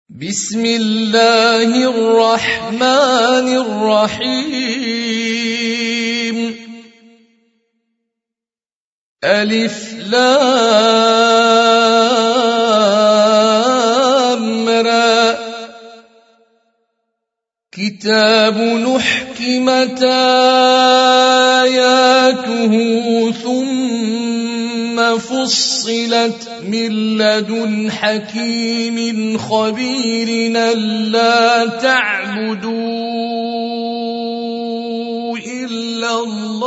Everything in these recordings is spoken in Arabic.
بسم الله الرحمن الرحيم ألف لام را كتاب نحكمت آياته ثم فصلت من لدن حكيم خبير ألا تعبدوا إلا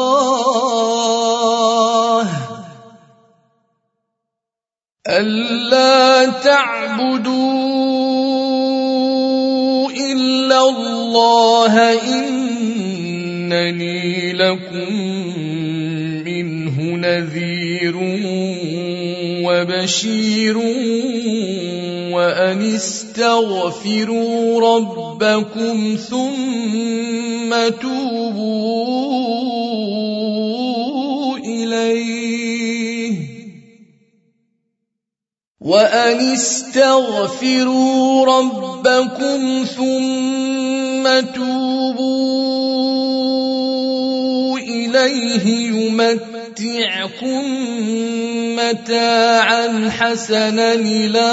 الله إنني لكم منه نذير وبشير وأن استغفروا ربكم ثم توبوا إليه يمتعكم متاعا حسنا إلى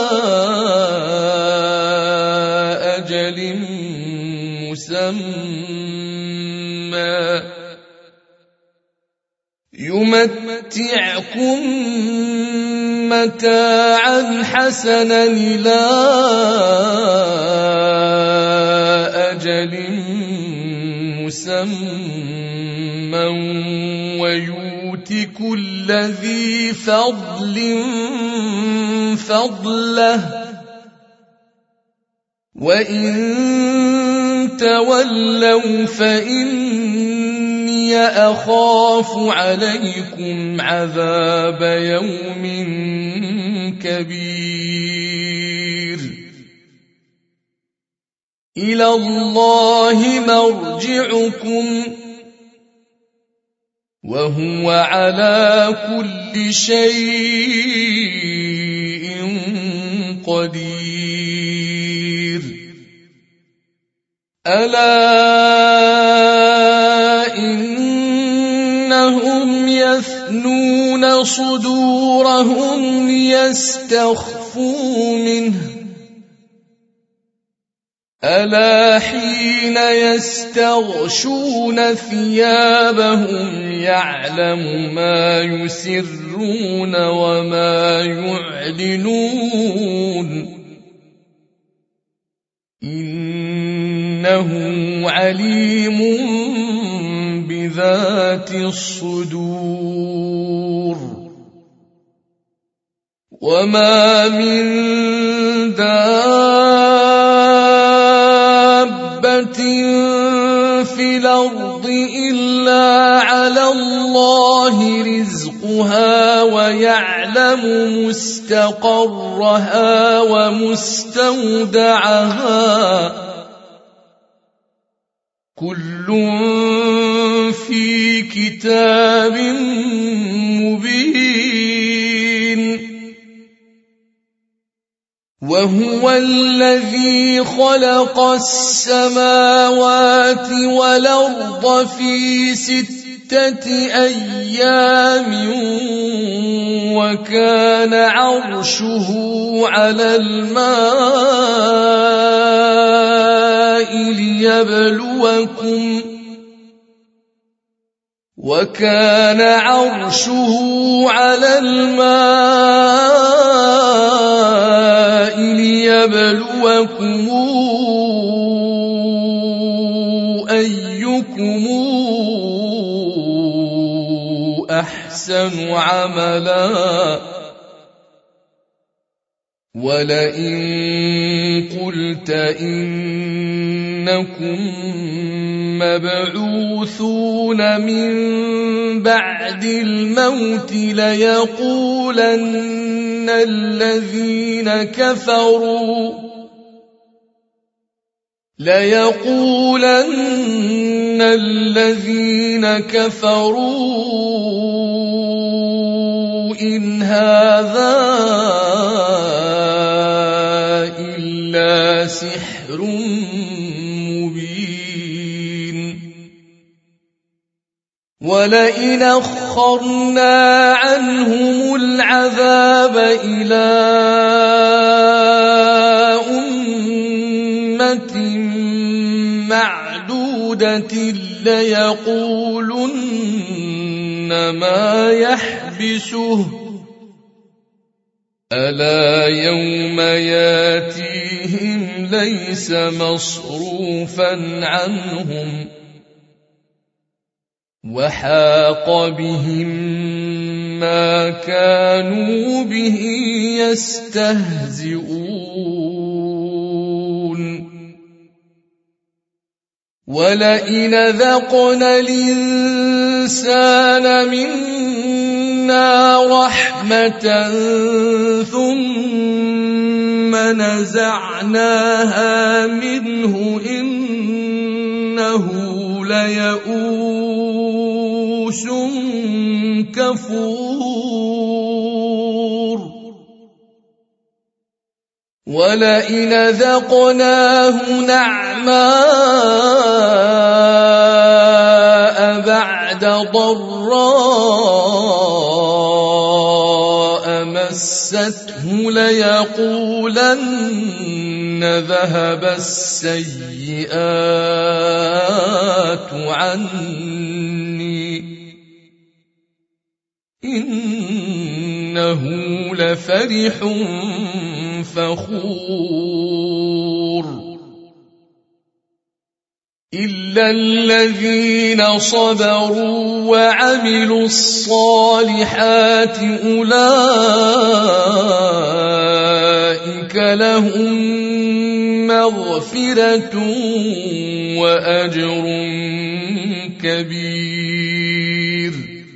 أجل مسمى ويؤت كل ذي فضل فضله وإن تولوا فإني أخاف عليكم عذاب يوم كبير إلى الله مرجعكم وهو على كل شيء قدير ألا إنهم يثنون صدورهم ليستخفوا منه ألا حين يستغشون ثيابهم يعلم ما يسرون وما يعلنون إنه عليم بذات الصدور وما من دابة في الأرض إلا على الله رزقها ويعلم مستقرها ومستودعها كل في كتاب مبين وهو الذي خلق السماوات والأرض في 6 أيام وكان عرشه على الماء ليبلوكم أيكم أحسن عملا ولئن قلت إنكم مبعوثون من بعد الموت ليقولن الذين كفروا إن هذا إلا سحر مبين ولئن أخرنا عنهم العذاب إلى أمة معدودة ليقولن ما يحبسه ألا يوم ياتيهم ليس مصروفا عنهم وحاق بهم ما كانوا به يستهزئون ولئن ذقنا الإنسان منا رحمة ثم نزعناها منه إنه ليئوس كفور ولئن ذقناه نعماء بعد ضراء مسته ليقولن ذهب السيئات عني إنه لفرح فخور إلا الذين صبروا وعملوا الصالحات أولئك لهم مغفرة وأجر كبير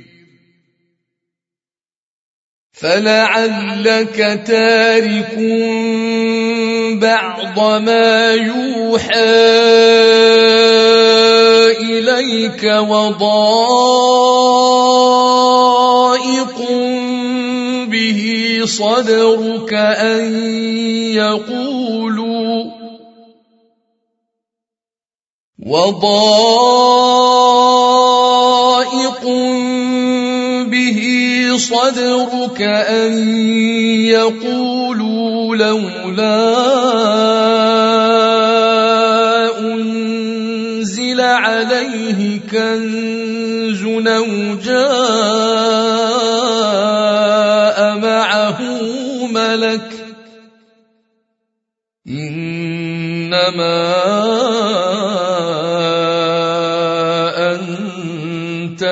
فلعلك تارك بعض ما يوحى إليك وضائق به صدرك أن يقولوا لولا أنزل عليه كنز أو جاء معه ملك إنما أنت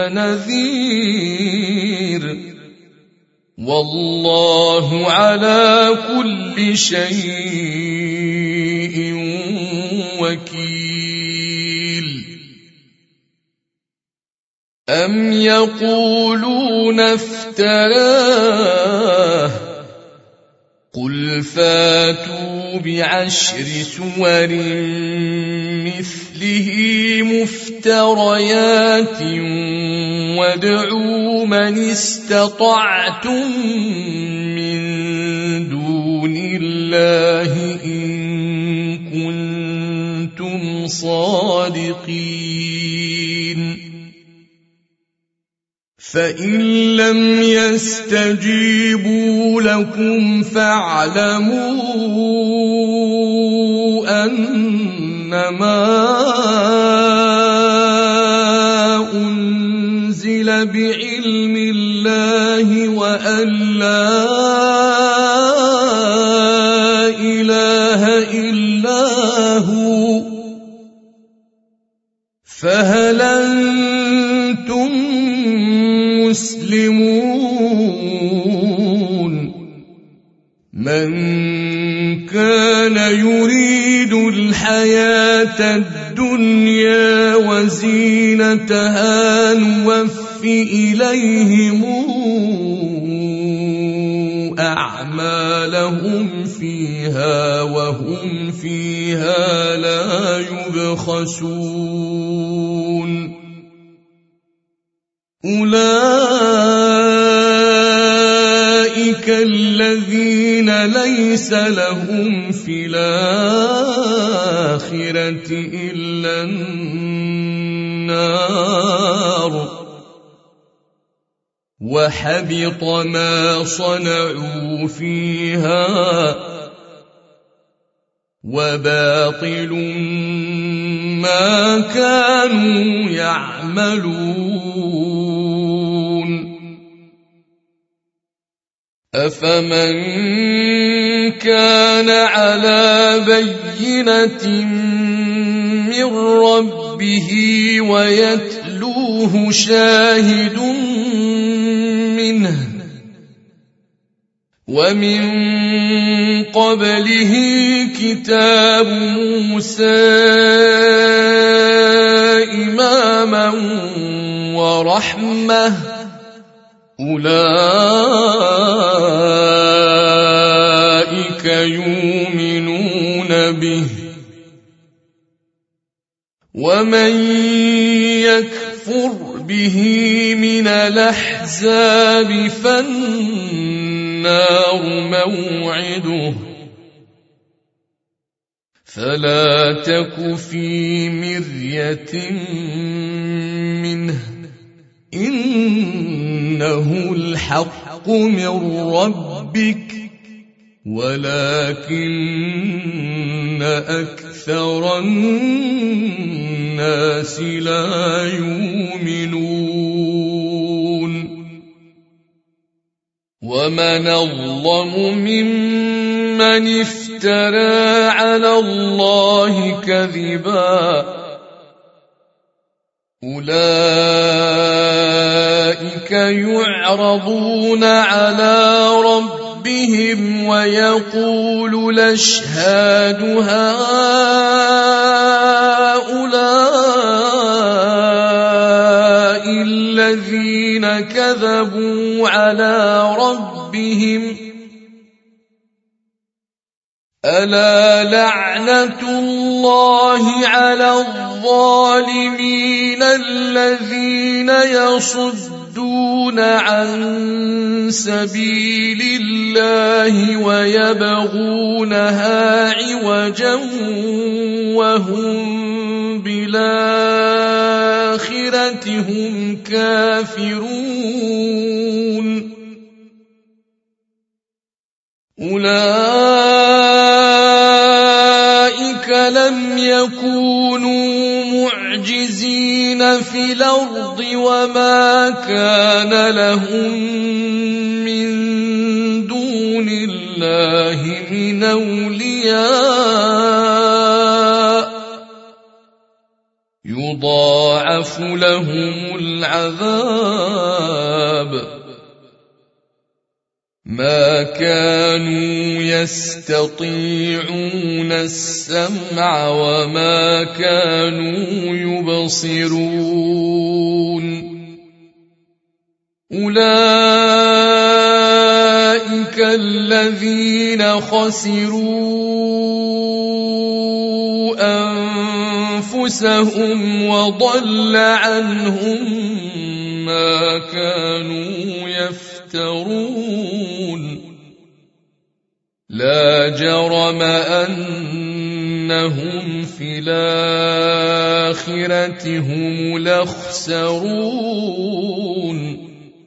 نذير والله على كل شيء وكيل أم يقولون افتراه قل فاتوا بعشر سور مثله مفتريات وادعوا من استطعتم من دون الله إن كنتم صادقين فإن لم يستجيبوا لكم فاعلموا أنما أنزل بعلم الله وأن لا إله إلا هو فهل أنتم مسلمون من كان يريد الحياة الدنيا وزينتها نوف إليهم أعمالهم فيها وهم فيها لا يبخسون أولئك أولئك الذين ليس لهم في الآخرة إلا النار وحبط ما صنعوا فيها وباطل ما كانوا يعملون أفمن كان على بينة من ربه ويتلوه شاهد منه ومن قبله كتاب موسى إماما ورحمة أولئك يؤمنون به ومن يكفر به من الأحزاب فالنار موعده فلا تك في مرية منه إنه الحق من ربك ولكن أكثر الناس لا يؤمنون ومن أظلم ممن افترى على الله كذبا أولئك يعرضون على ربهم ويقول الأشهاد هؤلاء الذين كذبوا على ربهم ألا لعنة الله على الظالمين الذين يصدون عن سبيل الله ويبغونها عوجا وهم بالآخرة هم كافرون أولئك لم يكونوا معجزين في الأرض وما كان لهم من دون الله من أولياء يضاعف لهم العذاب ما كانوا يستطيعون السمع وما كانوا يبصرون أولئك الذين خسروا أنفسهم وضل عنهم ما كانوا يفترون لا جرم أنهم في الآخرة هم الأخسرون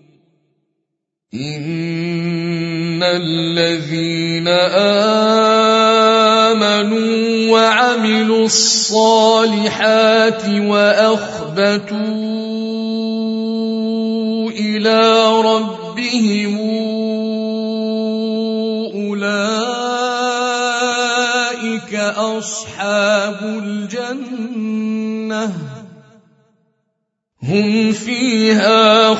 إن الذين آمنوا وعملوا الصالحات وأخبتوا إلى ربهم أولئك أصحاب الجنة هم فيها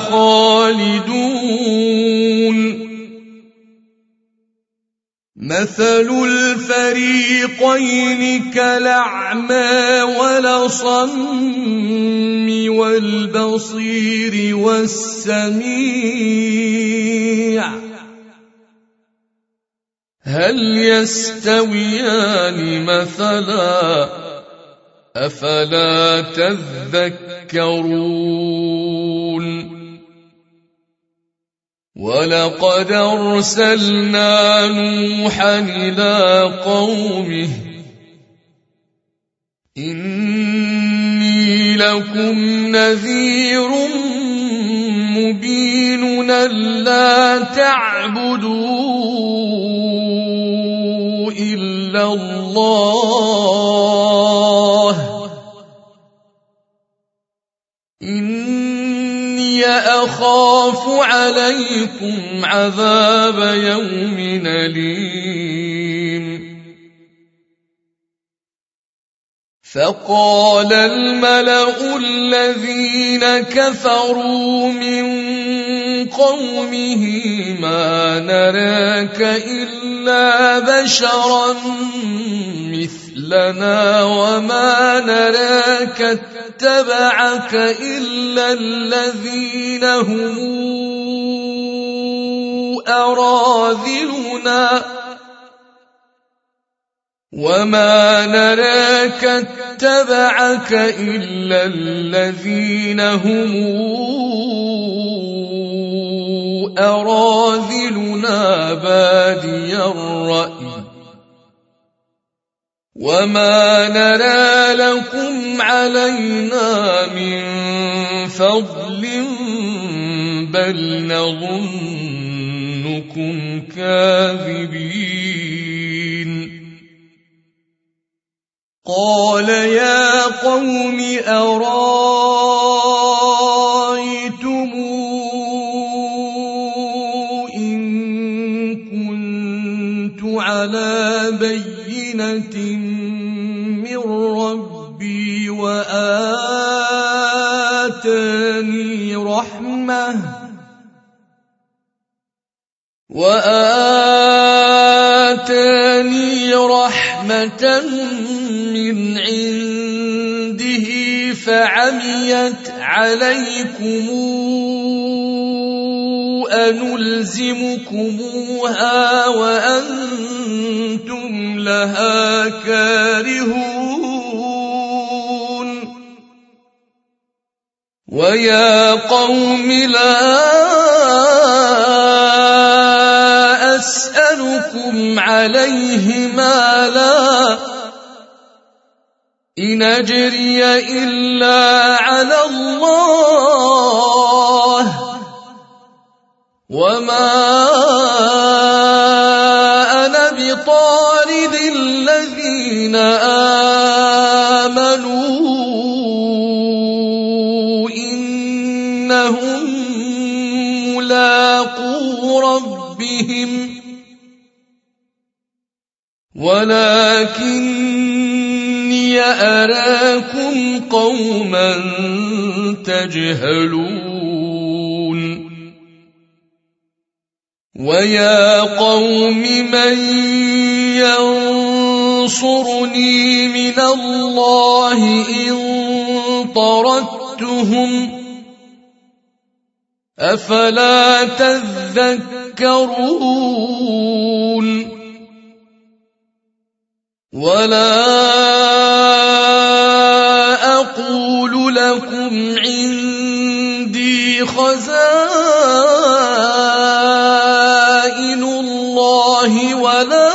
خالدون مثل الفريقين كالأعمى والأصم والبصير والسميع هل يستويان مثلا أفلا تذكرون ولقد أرسلنا نوحا إلى قومه إني لكم نذير مبين ألا تعبدوا إلا الله إني أخاف عليكم عذاب يوم أليم فقال الملأ الذين كفروا من قومه ما نراك إلا بشرا مثلنا وما نراك اتبعك إلا الذين هم أراذلنا وما نراك اتبعك إلا الذين هم أراذلنا بادي الرأي وما نرى لكم علينا من فضل بل نظنكم كاذبين قال يا قوم أرأيتم إن كنت على بينة من ربي وآتاني رحمة من عنده فعميت عليكم أنلزمكموها وأنتم لها كارهون ويا قوم لا أسألكم عليه مالا إن أجري إلا على الله وما أنا بطارد الذين آمنوا إنهم ملاقو ربهم ولكني أراكم قوما تجهلون ويا قوم من ينصرني من الله إن طردتهم أفلا تذكرون ولا أقول لكم عندي خزائن الله ولا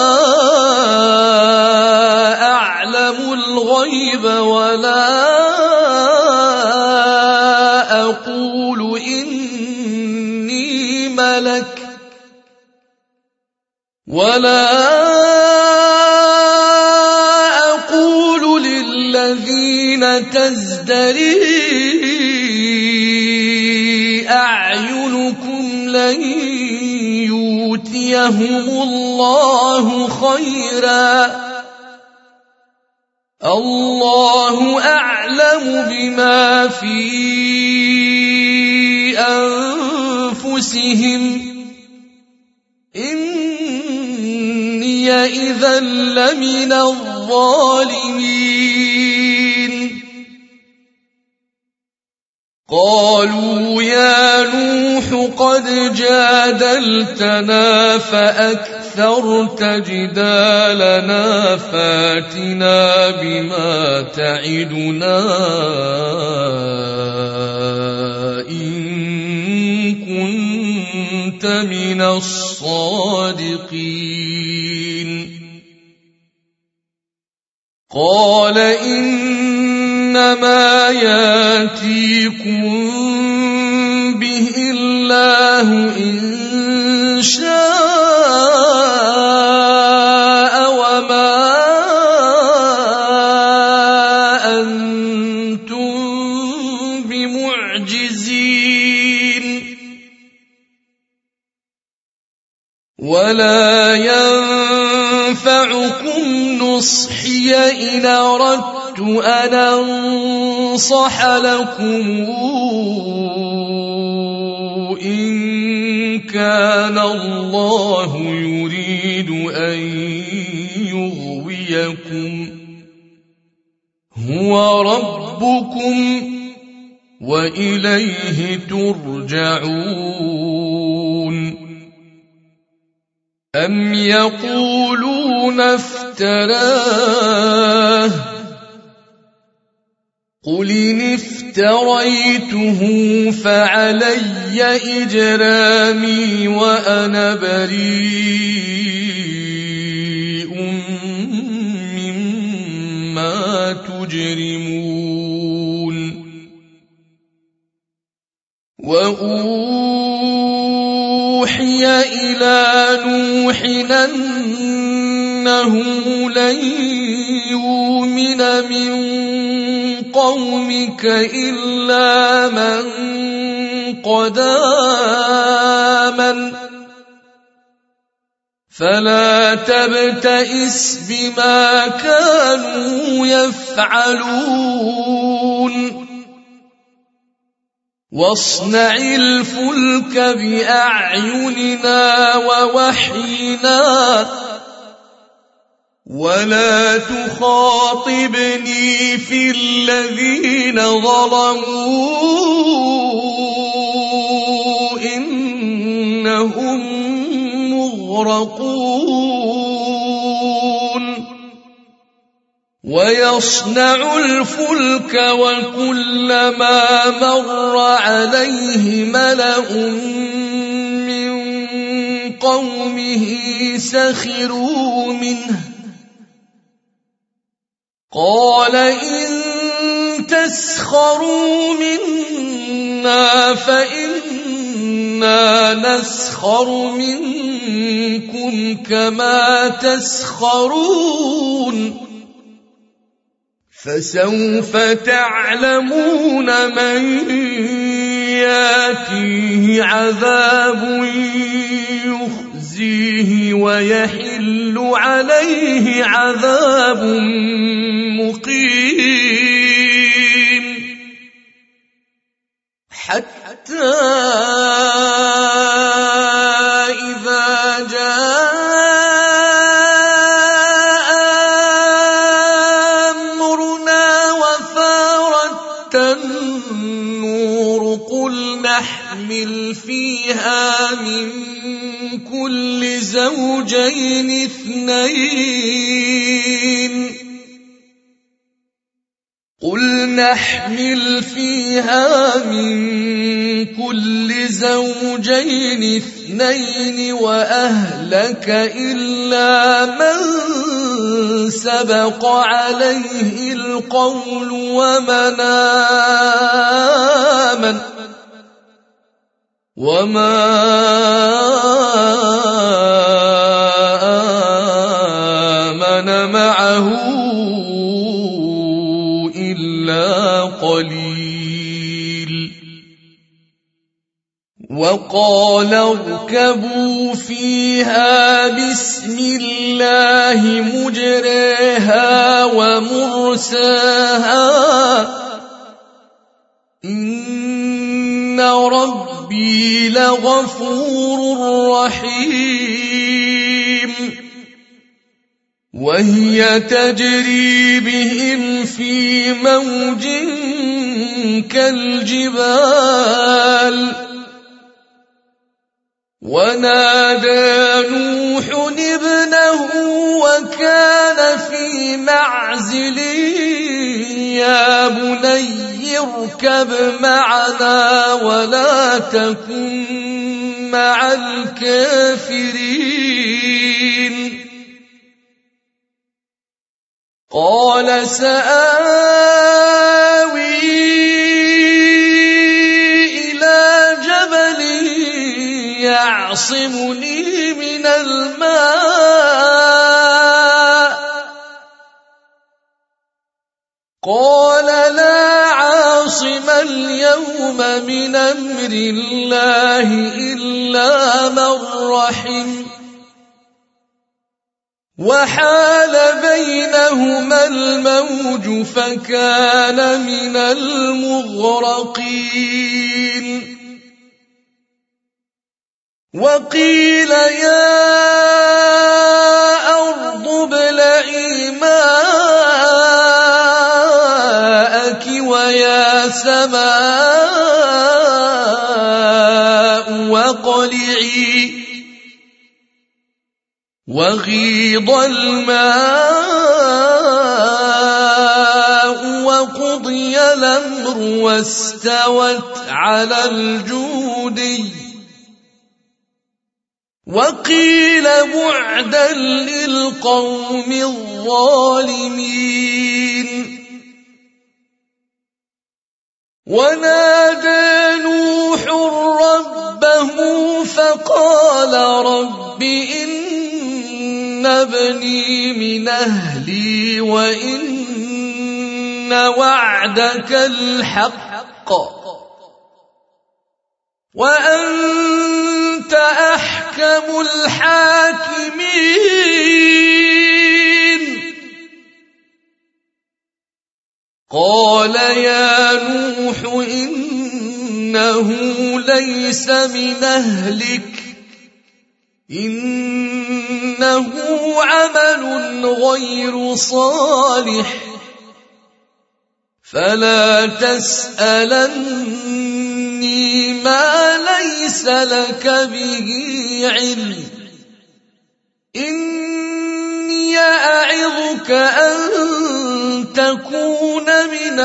أعلم الغيب ولا أقول إني ملك ولا أقول للذين تزدري أعينكم لن يؤتيهم الله خيرا الله أعلم بما في أنفسهم إني إذا لمن الظالمين قالوا يا نوح قد جادلتنا فأكثرت جدالنا فاتنا بما تعدنا إن كنت من الصادقين قال إنما ياتيكم به الله إن شاء وما أنتم بمعجزين ولا ينفعكم نصحي إن أردت أن أنصح لكم إن كان الله يريد أن يغويكم هو ربكم وإليه ترجعون أم يقولون افتراه قل إن افتريته فعلي إجرامي وأنا بريء مما تجرمون وأوحي إلى نوح أنه لن يؤمن من قومك إلا من قد آمن فلا تبتئس بما كانوا يفعلون واصنع الفلك بأعيننا ووحينا ولا تخاطبني في الذين ظلموا إنهم مغرقون ويصنع الفلك وكلما مر عليه ملأ من قومه سخروا منه قال إن تسخروا منا فإنا نسخر منكم كما تسخرون فسوف تعلمون من ياتيه عذاب يخزيه ويحل عليه عذاب مقيم حتى إذا جاء أمرنا وفارت النور قل نحمل فيها من كل زوجين اثنين قل نحمل فيها من كل زوجين اثنين وأهلك إلا من سبق عليه القول ومن آمن وما آمن معه إلا قليل وقال اركبوا فيها بسم الله مجريها ومرساها إن ربي لغفور رحيم وهي تجري بهم في موج كالجبال ونادى نوح ابنه وكان في معزل يا بني اركب معنا ولا تكن مع الكافرين قال سآوي إلى جبل يعصمني من الماء قال لا عاصم اليوم من أمر الله إلا من رحم وحال بينهما الموج فكان من المغرقين وقيل يا أرض ابلعي ماءك ويا سماء وقلعي وغيض الماء وقضي الأمر واستوت على الجودي وقيل بعدا للقوم الظالمين ونادى نوح ربه فقال رب إن ابني من أهلي وإن وعدك الحق وأنت أحكم الحاكمين قال يا نوح إنه ليس من أهلك إنه عمل غير صالح فلا تسألني ما ليس لك به علم إني أعظك أن تكون من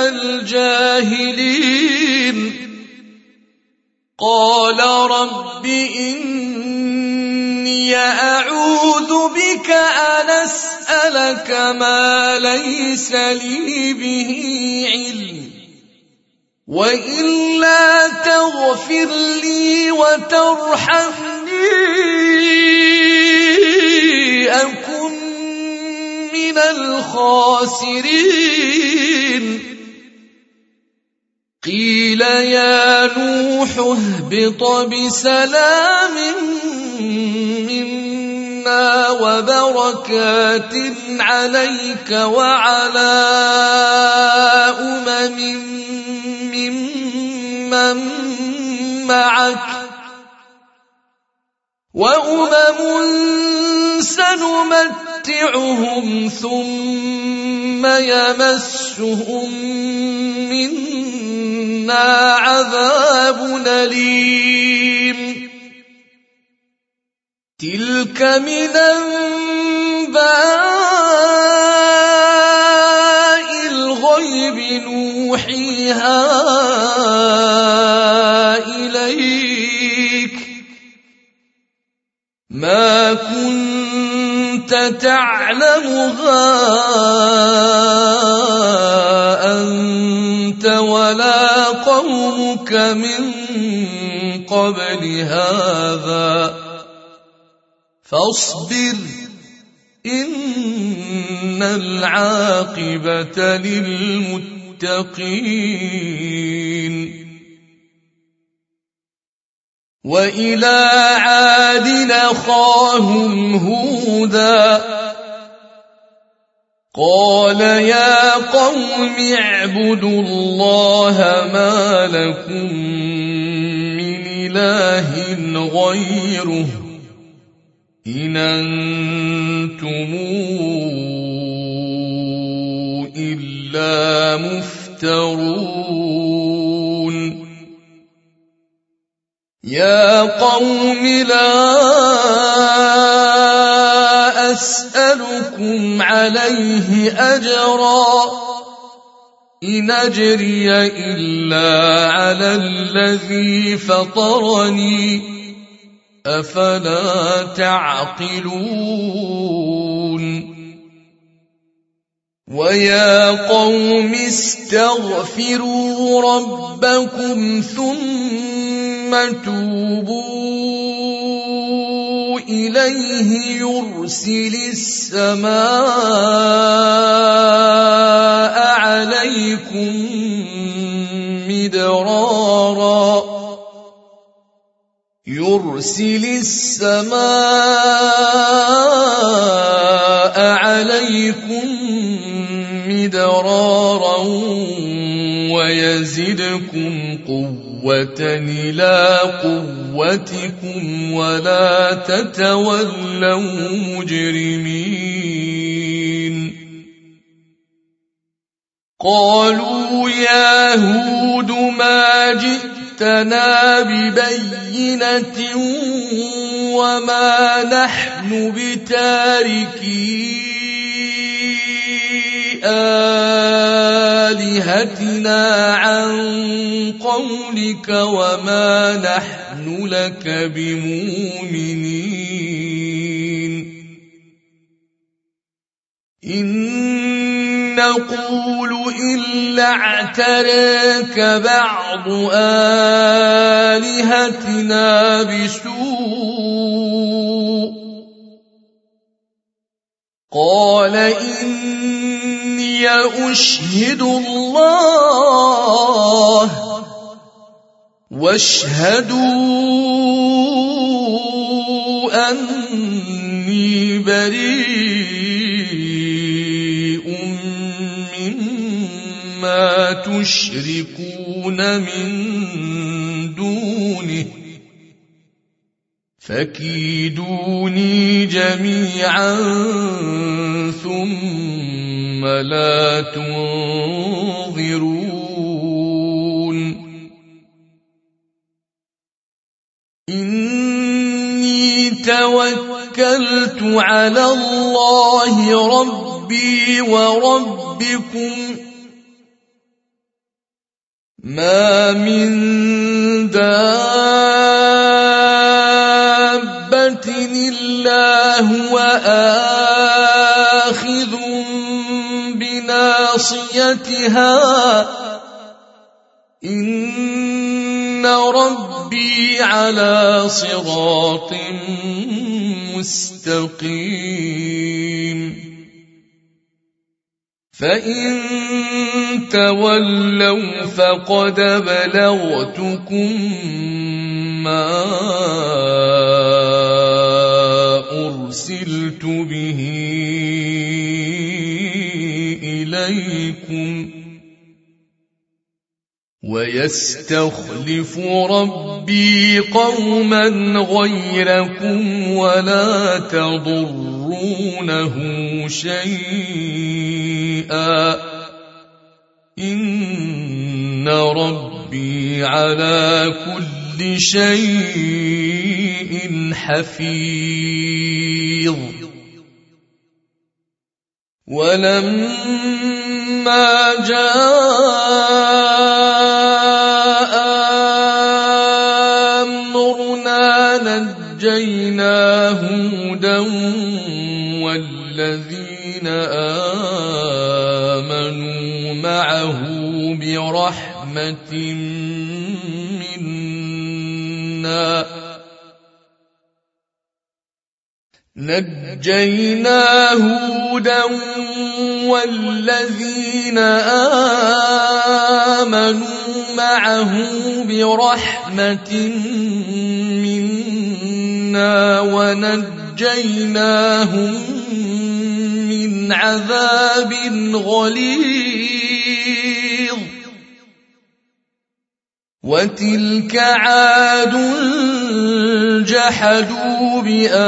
الجاهلين قال رب إني أعوذ بك أن أسألك ما ليس لي به علم وإلا تغفر لي وترحمني أكن من الخاسرين قيل يا نوح اهبط بسلام منا وبركات عليك وعلى ممن معك سنمتعهم ثم يمسهم منا عذاب أليم تلك من أنباء الغيب نوحيها إليك ما كنت تعلمها أنت ولا قومك من قبل هذا فاصبر إن العاقبة للمتقين وإلى عاد أخاهم هودا قال يا قوم اعبدوا الله ما لكم من إله غيره إن أنتم إلا مفترون يا قوم لا أسألكم عليه أجرا إن أجري إلا على الذي فطرني أفلا تعقلون ويا قوم استغفروا ربكم ثم توبوا إليه يرسل السماء عليكم مدرارا ويزدكم قوة إلى قوتكم ولا تتولوا مجرمين قالوا يا هود ما جئتنا ببينة وما نحن بتاركي آلهتنا عن قولك وما نحن لك بمؤمنين إن نقول إلا اعتراك بعض آلهتنا بسوء قال إني أشهد الله واشهدوا أني بريء مما تشركون من دونه فكيدوني جميعا ثم لا تنظرون إني توكلت على الله ربي وربكم ما من دابة إلا هو آخذ بناصيتها إن ربي على صراط مستقيم فإن تولوا فقد بلغتكم ما أرسلت به إليكم ويستخلف ربي قوما غيركم ولا تضرونه شيئا إن ربي على كل شيء حفيظ ولما جاء أمرنا نجينا هودا والذين آمنوا معه برحمة منا نجينا هودا والذين آمنوا معه برحمة منا ونجيناهم من عذاب غليظ وتلك عاد جحدوا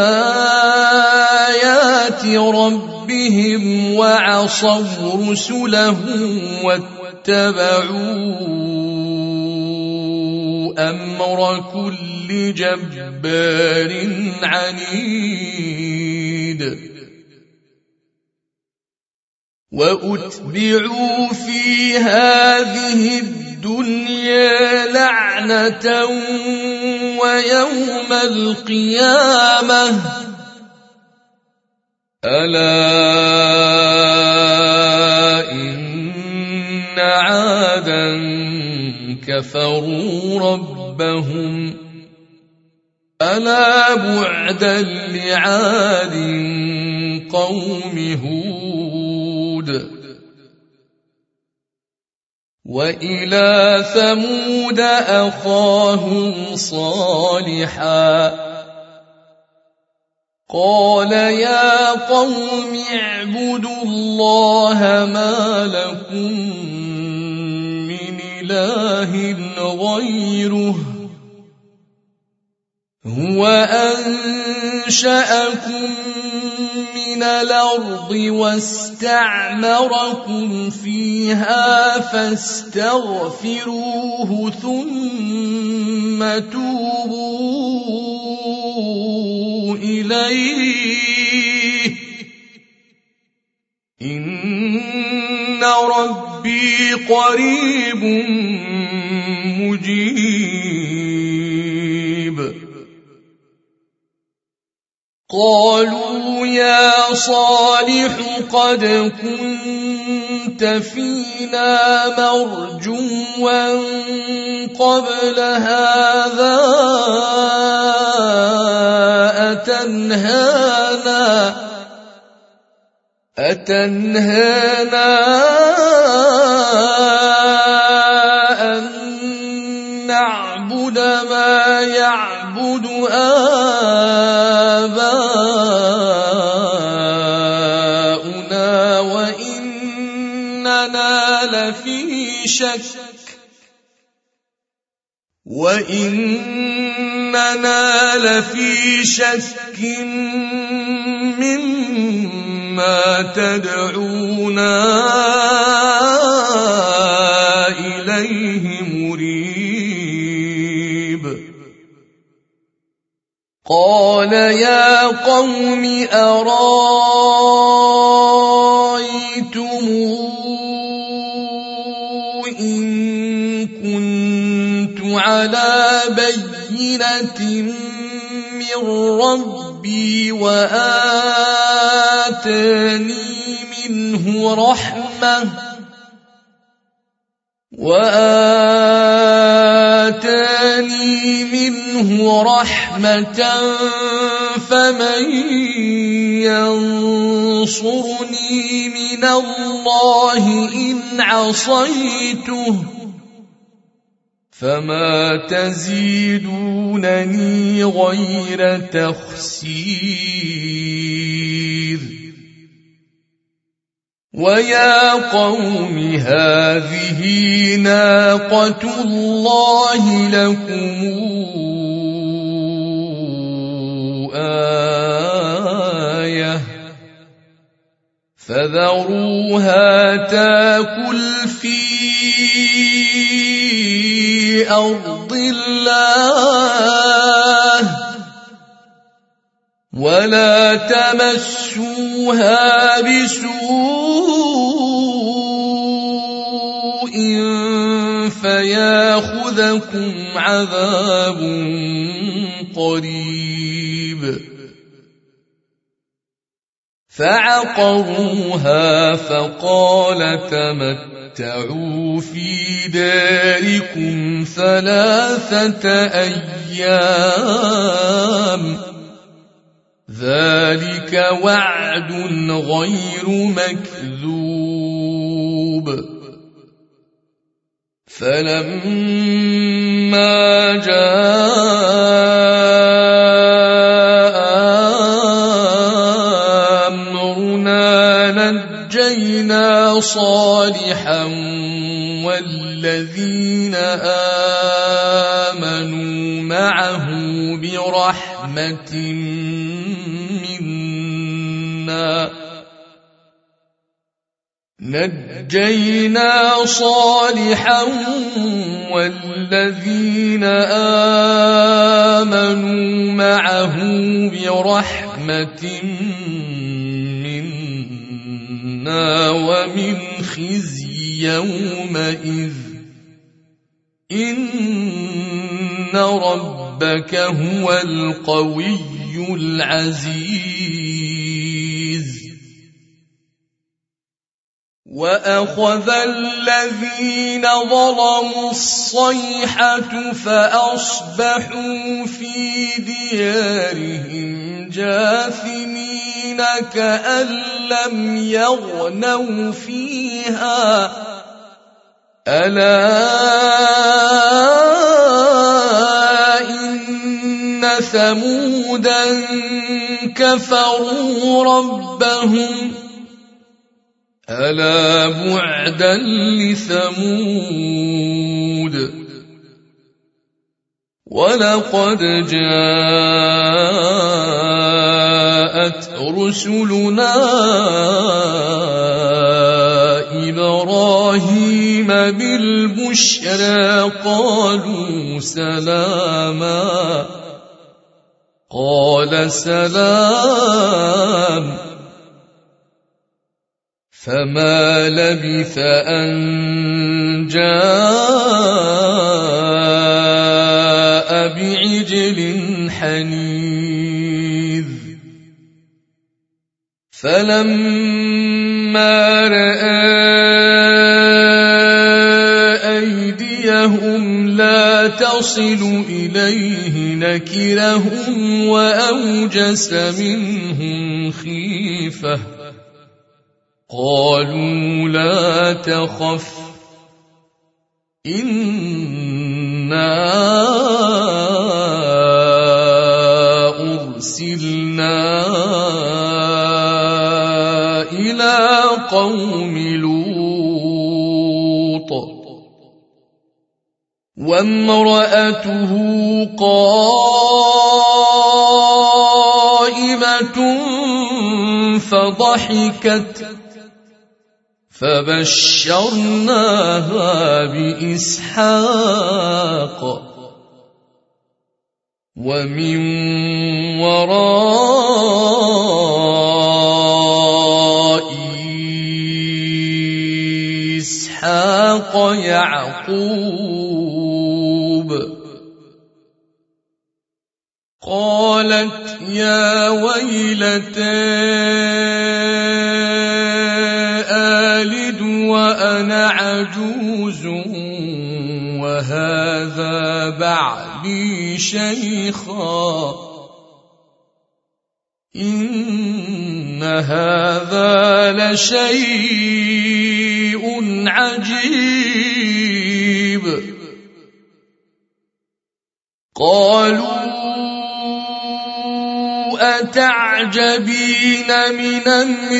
بآيات ربهم وعصوا رسله واتبعوا أمر كل جبار عنيد وأتبعوا في هذه الدنيا لعنة ويوم القيامة ألا إن عادا كفروا ربهم ألا بعدا لعاد قوم هود وإلى ثمود أخاهم صالحا قال يا قوم اعبدوا الله ما لكم من إله غيره هو أنشأكم من الأرض واستعمركم فيها فاستغفروه ثم توبوا إليه إن ربي قريب مجيب قالوا يا صالح قد كنت فينا مرجوا قبل هذا أتنهانا أن نعبد ما يعبد آباؤنا وإننا لفي شك مما تدعونا إليه مريب قال يا قوم أرأيتم إن كنت على بينة من ربي وآتاني منه رحمة فمن ينصرني من الله إن عصيته فما تزيدونني غير تخسير ويا قوم هذه ناقة الله لكم آية فذروها تاكل في أرض الله ولا تمسوها بسوء فياخذكم عذاب قريب فعقروها فقال تمتعوا في داركم 3 أيام ذلك وعد غير مكذوب فلما جاء أمرنا نجينا صالحا والذين آمنوا معه برحمة منا نجينا صالحا والذين آمنوا معه برحمة منا أمنا ومن خزي يومئذ إن ربك هو القوي العزيز وأخذ الذين ظلموا الصيحة فأصبحوا في ديارهم جاثمين كأن لم يغنوا فيها ألا إن ثمودا كفروا ربهم ألا بعدا لثمود ولقد جاءت رسلنا إبراهيم بالبشرى قالوا سلاما قال سلام فما لبث أن جاء بعجل حنيذ فلما رأى أيديهم لا تصل إليه نكرهم وأوجس منهم خيفة قالوا لا تخف إنا أرسلنا إلى قوم لوط وامرأته قائمة فضحكت فبشرناها بإسحاق ومن وراء إسحاق يعقوب قالت يا ويلتى آلد وأنا عجوز وهذا بعلي شيخا إن هذا لشيء عجيب قالوا أتعجبين من أمر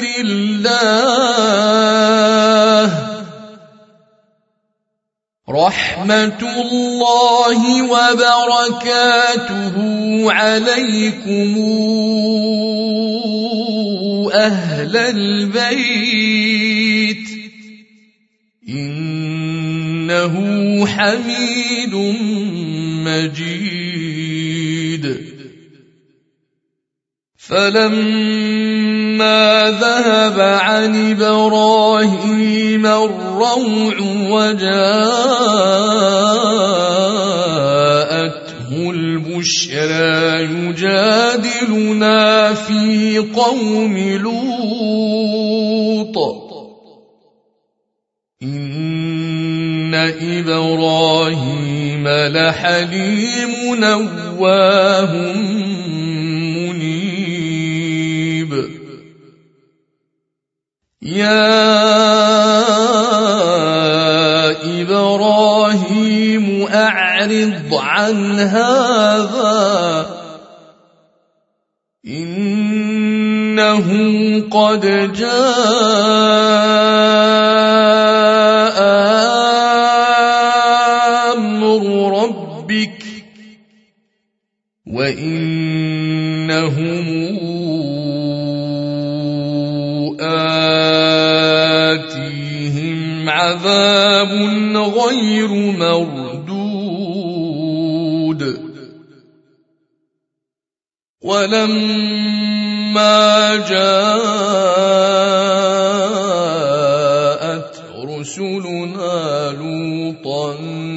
الله رحمة الله وبركاته عليكم أهل البيت إنه حميد مجيد فلما ذهب عن إبراهيم الروع وجاءته البشرى يجادلنا في قوم لوط إن إبراهيم لحليم أواه يا إبراهيم أعرض عن هذا إنه قد جاء أمر ربك وإنهم عذاب غير مردود ولما جاء رسلنا لوطا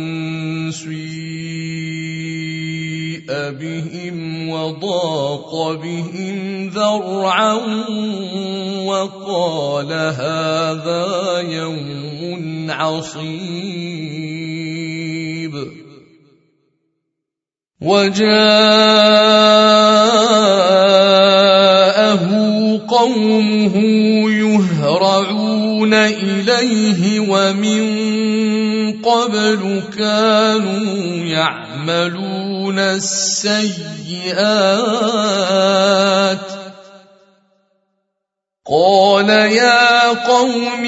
سيء بهم وضاق بهم ذرعا وقال هذا يوم عصيب وجاءه قومه يهرعون إليه ومن قبل كانوا يعملون السيئات قال يا قوم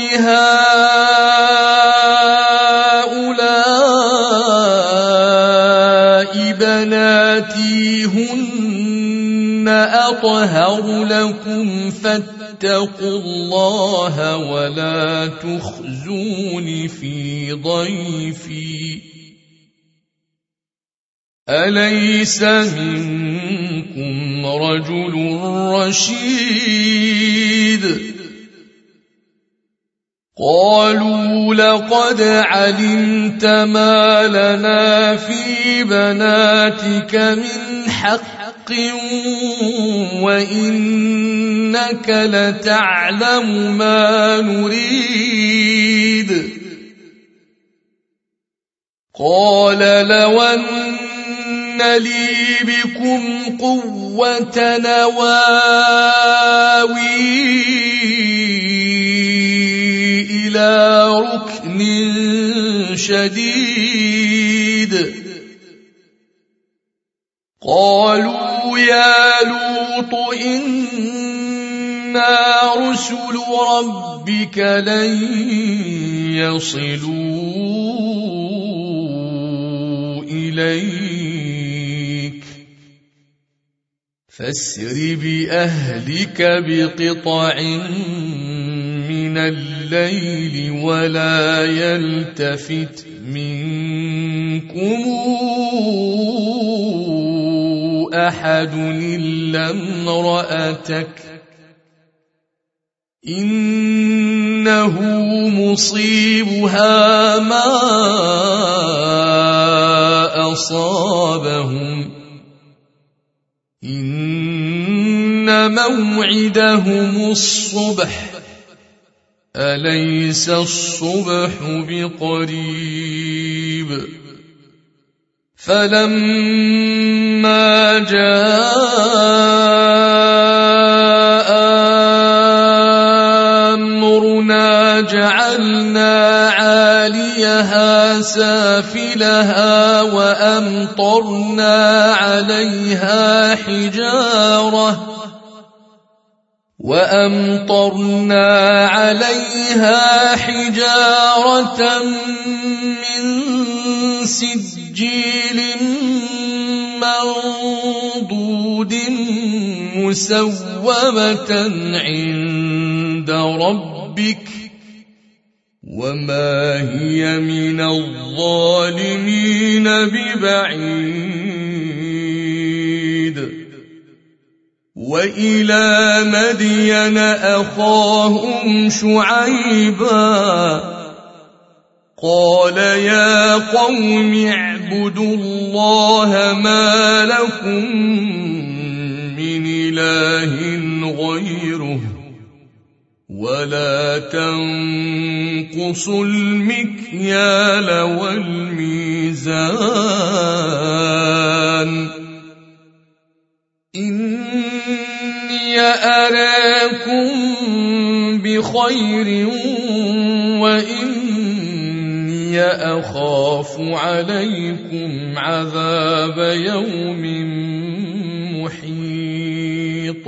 هؤلاء بناتي هن أطهر لكم فاتقوا الله ولا تخزون في ضيفي أليس منكم رجل رشيد قالوا لقد علمت ما لنا في بناتك من حق وإنك لتعلم ما نريد قال لو أن لي بكم قوة نواوي إلى ركن شديد قالوا يا لوط إنا رسل ربك لن يصلوا إليك فاسر بأهلك بقطع من الليل ولا يلتفت منكم أحد إلا امرأتك إنه مصيبها ما أصابهم إن موعدهم الصبح أليس الصبح بقريب فلما جاء أمرنا جعلنا عاليها سافلها وأمطرنا عليها حجارة من سجيل منضود مسومة عند ربك وما هي من الظالمين ببعيد وإلى مدين أخاهم شعيبا قال يا قوم اعبدوا الله ما لكم من إله غيره ولا تنقصوا المكيال والميزان إني أراكم بخير وإني أخاف عليكم عذاب يوم محيط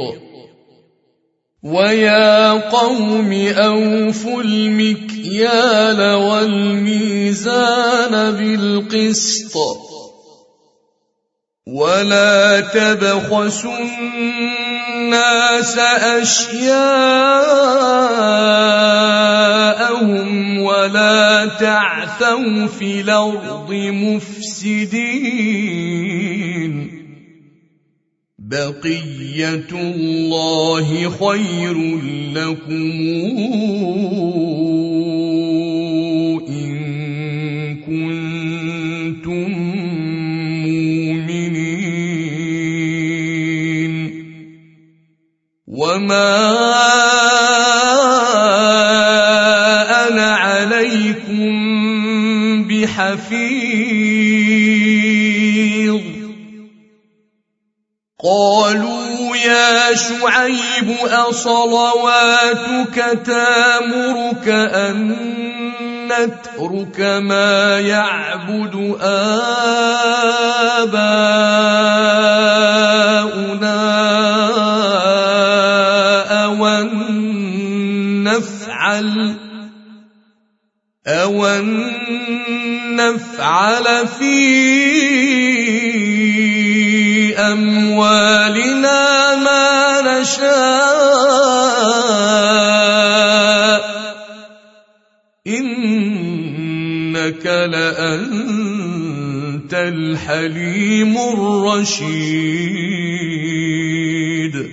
ويا قوم أوفوا المكيال والميزان بالقسط ولا تبخسوا الناس أشياءهم ولا تعثوا في الأرض مفسدين بقية الله خير لكم وما أنا عليكم بحفيظ قالوا يا شعيب أصلواتك تامرك أن نترك ما يعبد آباؤنا أو أن نفعل في أموالنا ما نشاء إنك لأنت الحليم الرشيد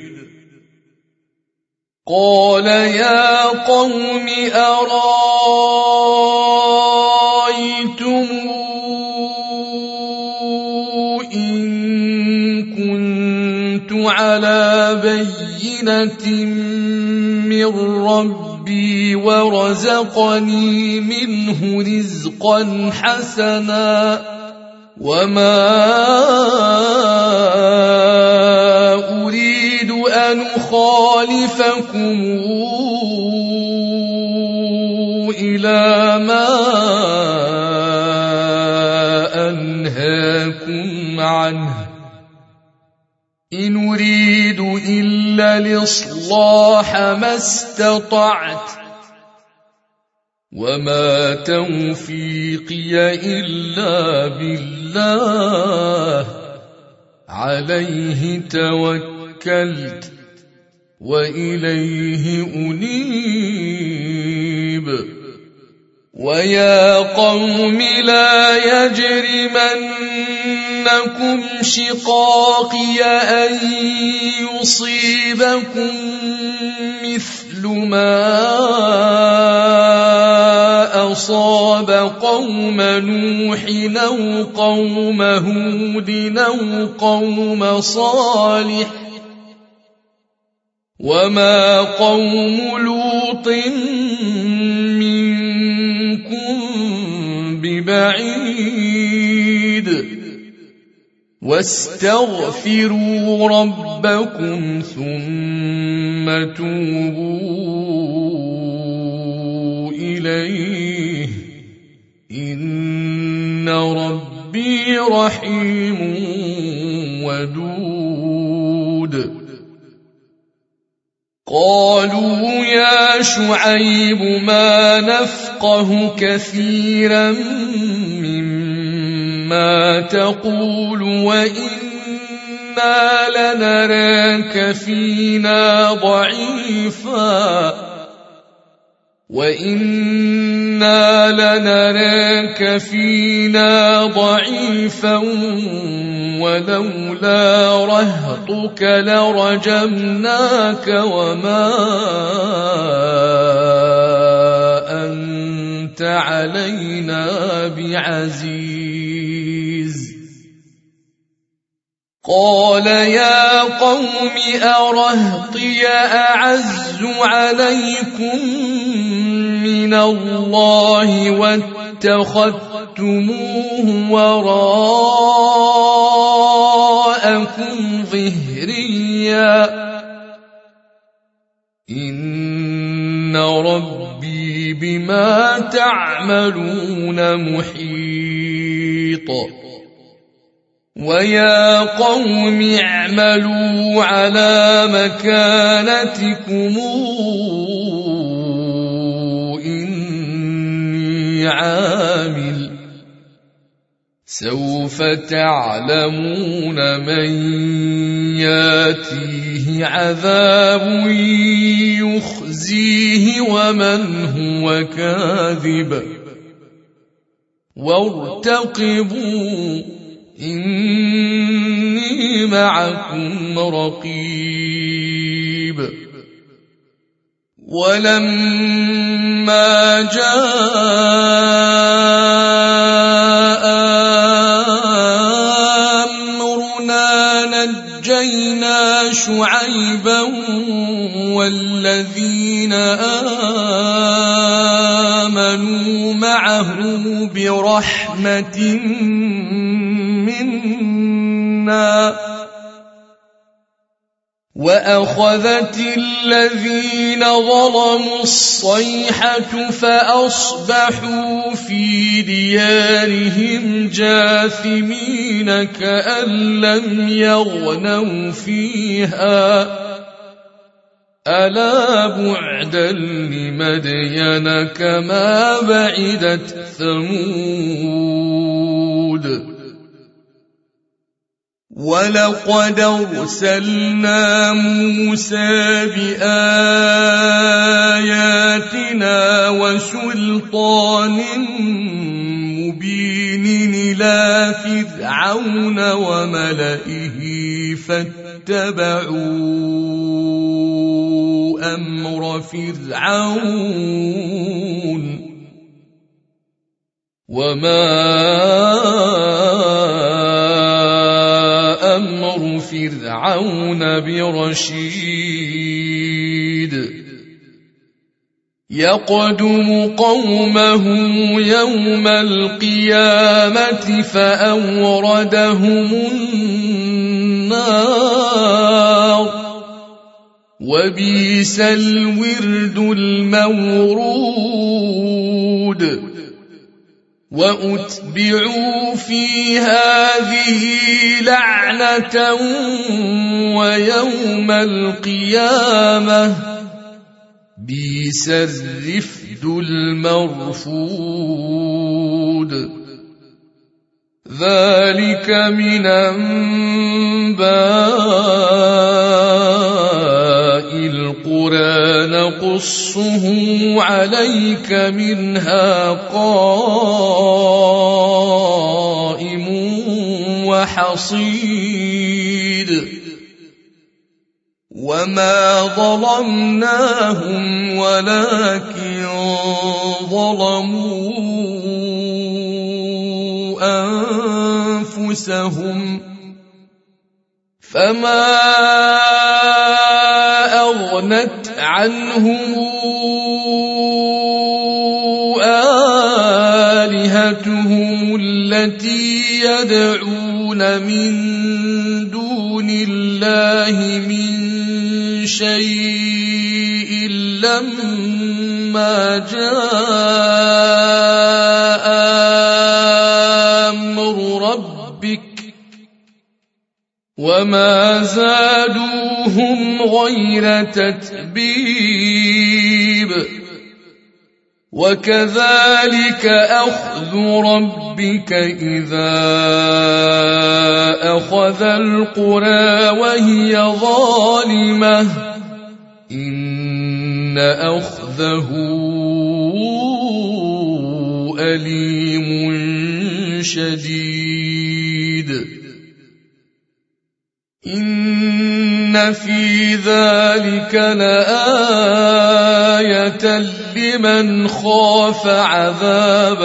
قال يا قوم أرأيتم إن كنت على بينة من ربي ورزقني منه رزقا حسنا وما أريد أن أخالفكم إلى ما أنهاكم عنه إن أريد إلا الإصلاح ما استطعت وما توفيقي إلا بالله عليه توكلت وإليه أنيب ويا قوم لا يجرمنكم شقاقي أن يصيبكم مثل ما أصاب قوم نوح أو قوم هود أو قوم صالح وما قوم لوط منكم ببعيد واستغفروا ربكم ثم توبوا إليه إن ربي رحيم ودود قالوا يا شعيب ما نفقه كثيرا مما تقول وإنا لنراك فينا ضعيفا ولولا رهطك لرجمناك وما أنت علينا بعزيز قال يا قوم أرهطي أعز عليكم من الله واتخذتموه وراءكم ظهريا إن ربي بما تعملون محيط ويا قوم اعملوا على مكانتكم إني عامل سوف تعلمون من ياتيه عذاب يخزيه ومن هو كاذب وارتقبوا إني معكم رقيب ولما جاء أمرنا نجينا شعيبا معه برحمة منا وأخذت الذين ظلموا الصيحة فأصبحوا في ديارهم جاثمين كأن لم يغنوا فيها ألا بعدا لمدين كما بعدت ثمود ولقد أرسلنا موسى بآياتنا وسلطان مبين إلى فرعون وملئه فاتبعوا أمر فرعون وما أمر فرعون برشيد يقدم قومه يوم القيامة فأوردهم النار وبئس الورد المورود وأتبعوا في هذه لعنة ويوم القيامة بئس الرفد المرفود ذلك من أنباء القرى نقصه عليك منها قائم وحصيد وما ظلمناهم ولكن ظلموا أنفسهم فما أغنت عنهم آلهتهم التي يدعون من دون الله من شيء لما جاء أمر ربك وما زادوهم غير تتبيب وكذلك أخذ ربك إذا أخذ القرى وهي ظالمة إن أخذه أليم شديد إن في ذلك لآية لمن خاف عذاب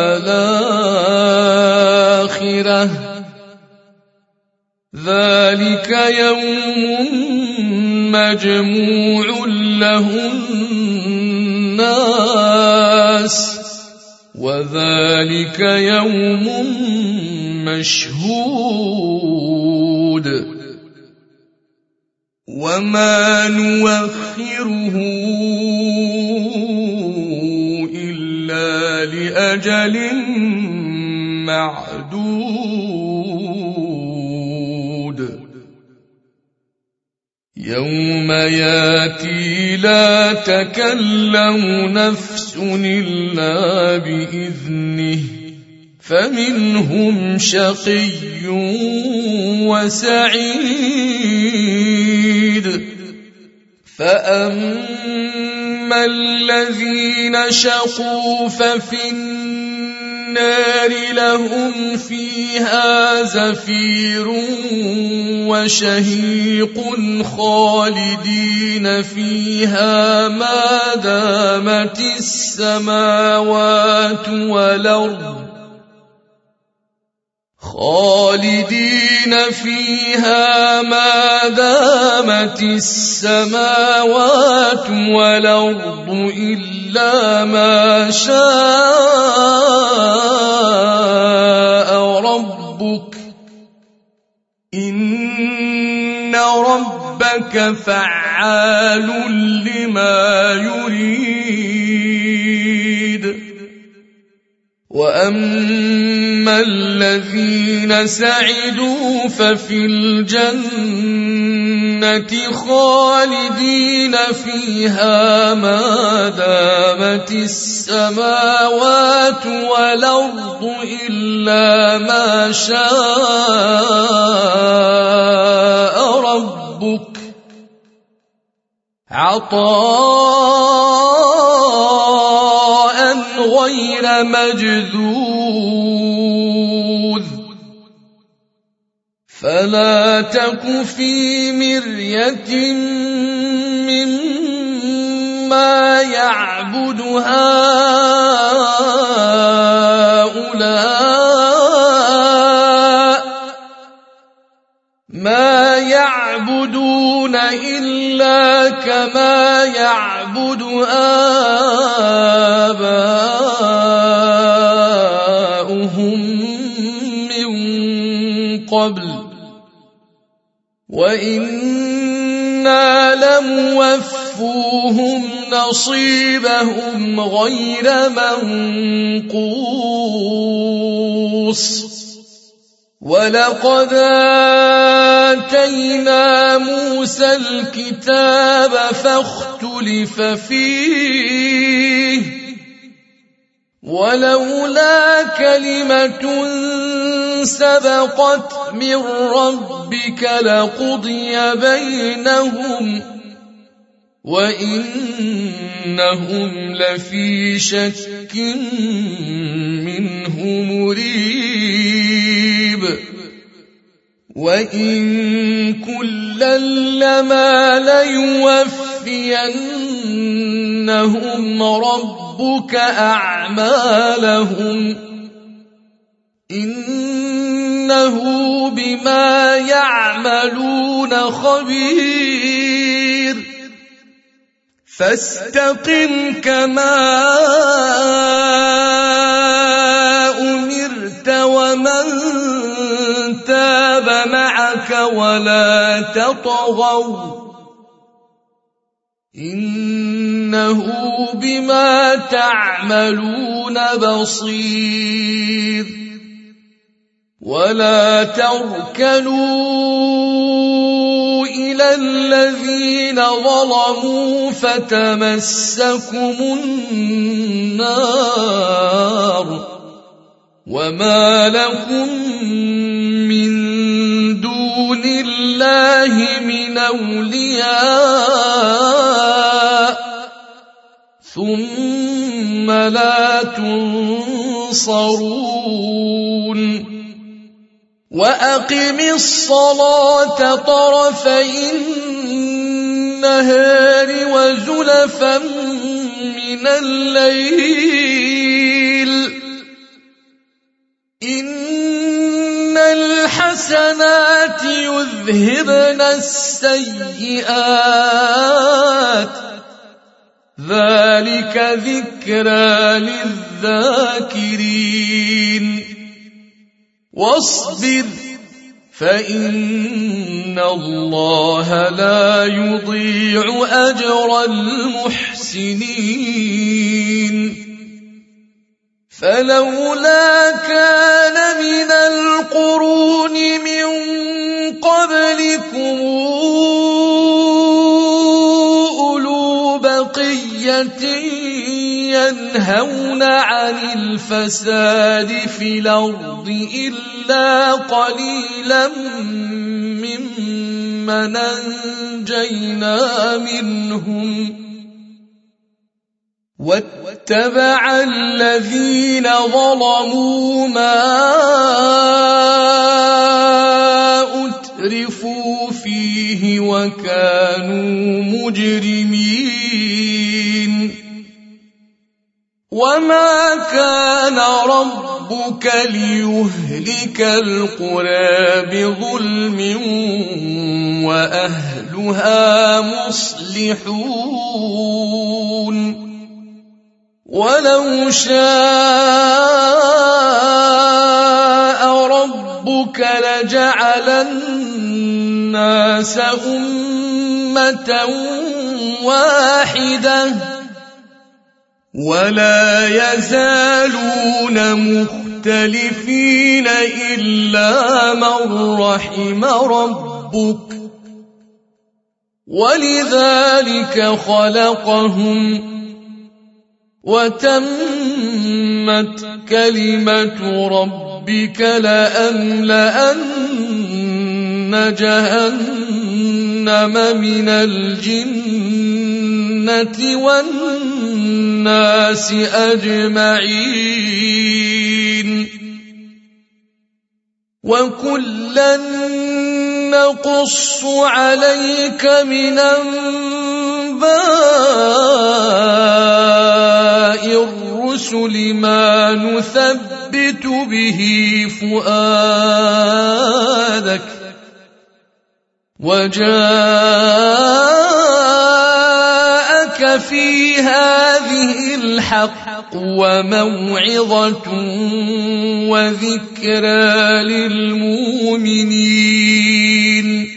الآخرة ذلك يوم مجموع له الناس وذلك يوم مشهود وما نوخره إلا لأجل معدود يوم ياتي لا تكلم نفس إلا بإذنه فمنهم شقي وسعيد فأما الذين شقوا ففي النار لهم فيها زفير وشهيق خالدين فيها ما دامت السماوات والأرض خالدين فيها ما دامت السماوات والأرض إلا ما شاء ربك إن ربك فعال لما يريد. وأما الذين سعدوا ففي الجنة خالدين فيها ما دامت السماوات والأرض إلا ما شاء ربك عطاء غير مجذوذ. فلا تك في مرية مما يعبد هؤلاء ما يعبدون إلا كما يعبد آباؤهم من قبل وإنا لموفوهم نصيبهم غير منقوص. ولقد آتينا موسى الكتاب فاختلف فيه ولولا كلمة سبقت من ربك لقضي بينهم وإنهم لفي شك منه مريب. وإن كلا لما ليوفينهم ربك أعمالهم إنه بما يعملون خبير. فاستقم كما أمرت ومن تاب معك ولا تطغوا إنه بما تعملون بصير. ولا تركنوا إلى الذين ظلموا فتمسكم النار وما لكم من دون الله من أولياء ثم لا تنصرون. وأقم الصلاة طرفي النهار وزلفا من الليل إن الحسنات يذهبن السيئات ذلك ذكرى للذاكرين. واصبر فإن الله لا يضيع أجر المحسنين. فلولا كان من القرون من قبلكم أولو بقية ينهون عن الفساد في الأرض إلا قليلا ممن أنجينا منهم واتبع الذين ظلموا ما أترفوا فيه وكانوا مجرمين. وما كان ربك ليهلك القرى بظلم وأهلها مصلحون ولو شاء ربك لجعل الناس أمة واحدة ولا يزالون مختلفين إلا من رحم ربك ولذلك خلقهم وتمت كلمة ربك لأملأن جهنم من الجنة والناس أجمعين وكلا نقص عليك من أنباء الرسل ما نثبت به فؤادك وجاءك في هذه الحق وموعظة وذكرى للمؤمنين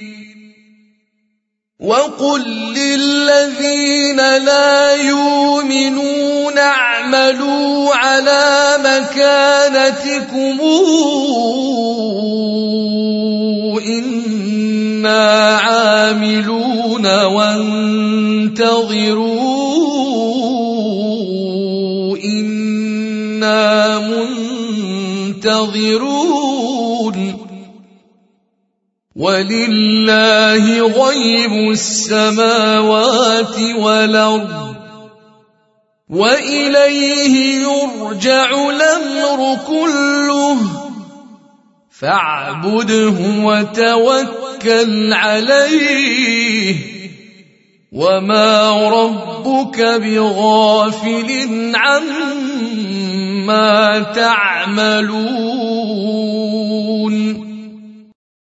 وقل للذين لا يؤمنون اعملوا على مكانتكم إنا عاملون وانتظروا إنا منتظرون ولله غيب السماوات والأرض وإليه يرجع الأمر كله فاعبده وتوكل عليه وما ربك بغافل عما تعملون